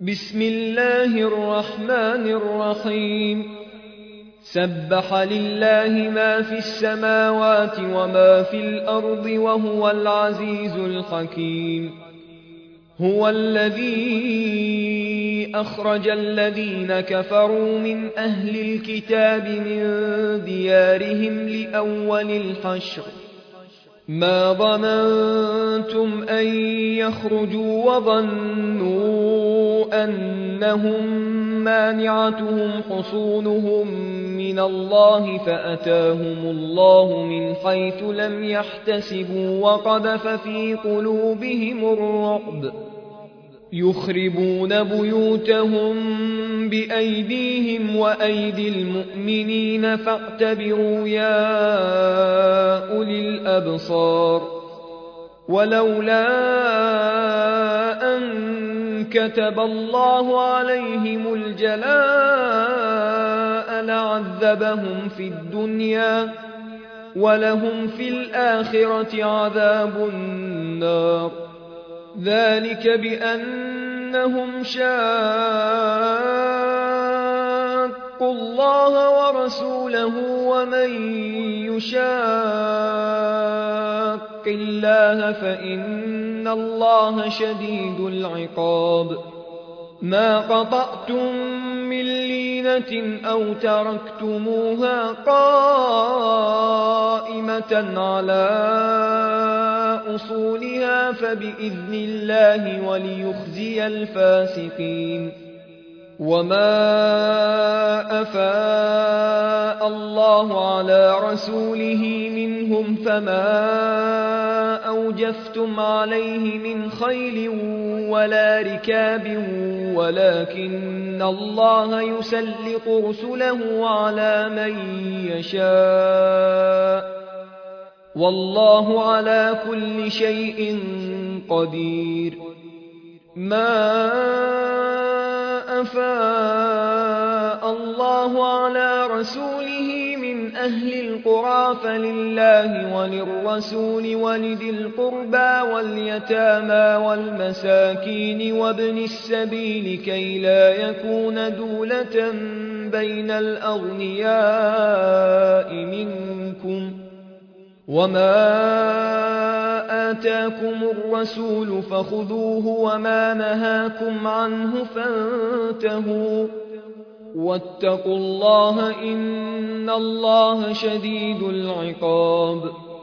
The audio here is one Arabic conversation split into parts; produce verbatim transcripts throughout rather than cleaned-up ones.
بسم الله الرحمن الرحيم سبح لله ما في السماوات وما في الأرض وهو العزيز الحكيم. هو الذي أخرج الذين كفروا من أهل الكتاب من ديارهم لأول الحشر ما ظننتم أن يخرجوا وظنوا أنهم مانعتهم حصونهم من الله فأتاهم الله من حيث لم يحتسبوا وقذف في قلوبهم الرعب يخربون بيوتهم بأيديهم وأيدي المؤمنين فاعتبروا يا أولي الأبصار. ولولا أن كتب الله عليهم الجلاء لعذبهم في الدنيا ولهم في الآخرة عذاب النار ذلك بأنهم شاقوا الله ورسوله ومن يشاق الله فإن الله شديد العقاب. ما قطعتم من لينة أو تركتموها قائمة على أصولها فبإذن الله وليخزي الفاسقين. وما أفاء الله على رسوله منهم فما أوجفتم عليه من خيل ولا ركاب ولكن الله يسلط رسله على من يشاء والله على كل شيء قدير. ما أفاء الله على رسوله من أهل القرى فلله وللرسول ولذي القربى واليتامى والمساكين وابن السبيل كي لا يكون دولة بين الأغنياء منكم وما آتاكم الرسول فخذوه وما نهاكم عنه فانتهوا واتقوا الله إن الله شديد العقاب.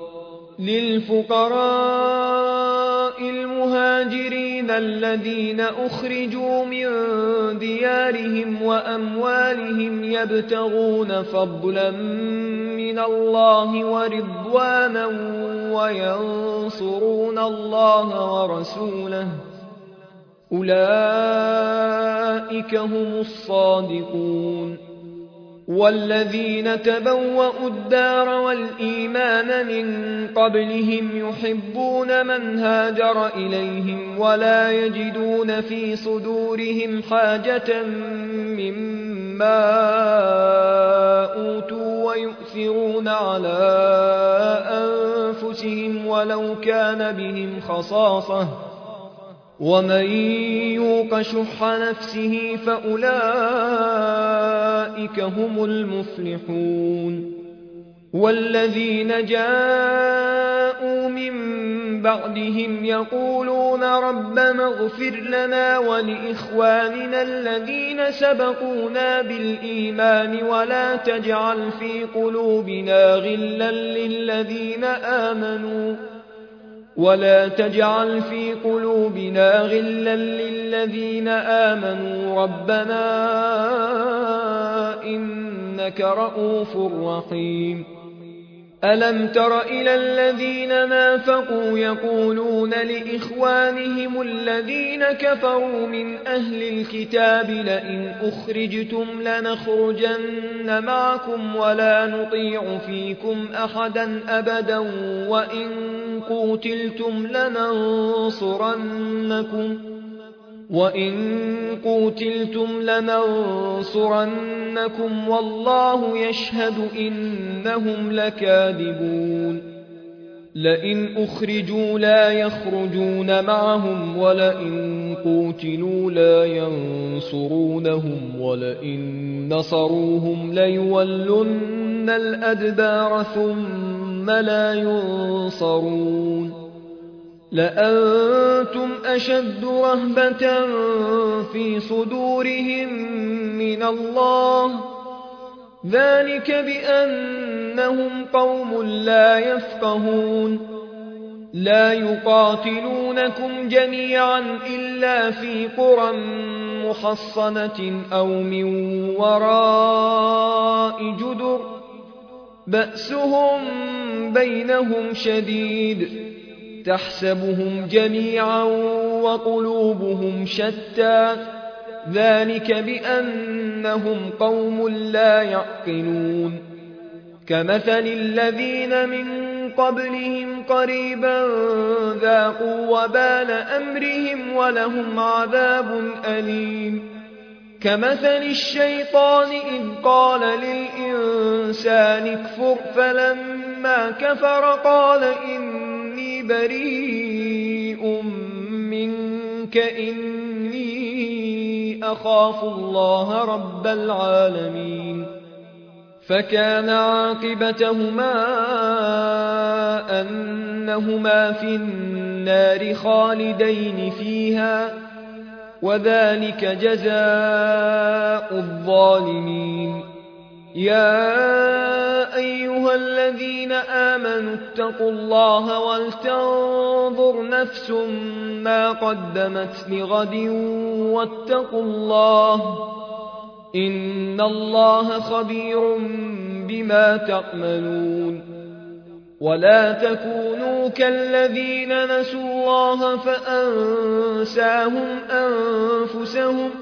للفقراء المهاجرين الذين أخرجوا من ديارهم وأموالهم يبتغون فضلا من الله ورضوانا وينصرون الله ورسوله أولئك هم الصادقون. والذين تبوأوا الدار والإيمان من قبلهم يحبون من هاجر إليهم ولا يجدون في صدورهم حاجة مما أوتوا ويؤثرون على أنفسهم ولو كان بهم خصاصة ومن يوق شح نفسه فأولئك هم المفلحون. والذين جاءوا من بعدهم يقولون ربنا اغفر لنا ولإخواننا الذين سبقونا بالإيمان ولا تجعل في قلوبنا غلا للذين آمنوا ولا تجعل في قلوبنا غلا للذين آمنوا ربنا إنك رءوف رحيم. ألم تر إلى الذين نافقوا يقولون لإخوانهم الذين كفروا من أهل الكتاب لئن أخرجتم لنخرجن معكم ولا نطيع فيكم أحدا أبدا وإن قوتلتم لننصرنكم وإن قوتلتم لننصرنكم والله يشهد إنهم لكاذبون. لئن أخرجوا لا يخرجون معهم ولئن قوتلوا لا ينصرونهم ولئن نصروهم ليولن الأدبار ثم لا ينصرون لأنتم أشد رهبة في صدورهم من الله ذلك بأنهم قوم لا يفقهون لا يقاتلونكم جميعا إلا في قرى محصنة أو من وراء جدر بأسهم بينهم شديد تحسبهم جميعا وقلوبهم شتى ذلك بأنهم قوم لا يعقلون كمثل الذين من قبلهم قريبا ذاقوا وبال أمرهم ولهم عذاب أليم كمثل الشيطان إذ قال للإنسان اكفر فلما كفر قال إني بريء منك إني أخاف الله رب العالمين فكان عاقبتهما أنهما في النار خالدين فيها وذلك جزاء الظالمين يا أيها الذين آمنوا اتقوا الله ولتنظر نفس ما قدمت لغد واتقوا الله إن الله خبير بما تعملون ولا تكونوا كالذين نسوا الله فأنساهم أنفسهم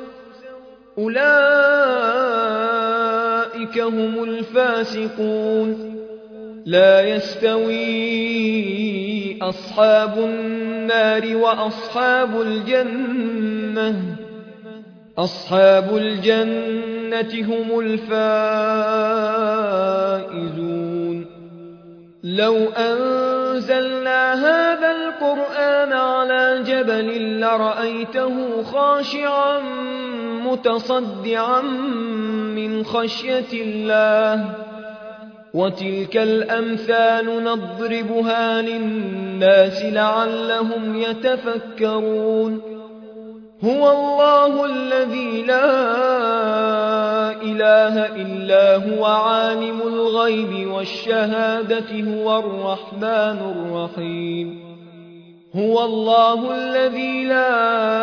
أولئك هم الفاسقون لا يستوي أصحاب النار وأصحاب الجنة أصحاب الجنة هم الفائزون لو أنزلنا هذا القرآن على جبل لرأيته خاشعا متصدعا من خشية الله وتلك الأمثال نضربها للناس لعلهم يتفكرون هو الله الذي لا إله إلا هو عالم الغيب والشهادة هو الرحمن الرحيم هو الله الذي لا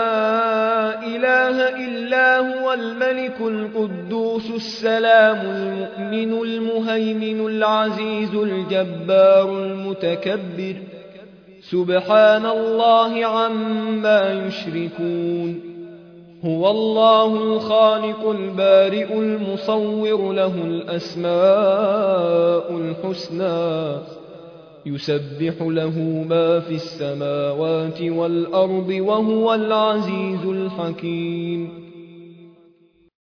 إله إلا هو الملك القدوس السلام المؤمن المهيمن العزيز الجبار المتكبر سبحان الله عما يشركون هو الله الخالق البارئ المصور له الأسماء الحسنى يسبح له ما في السماوات والأرض وهو العزيز الحكيم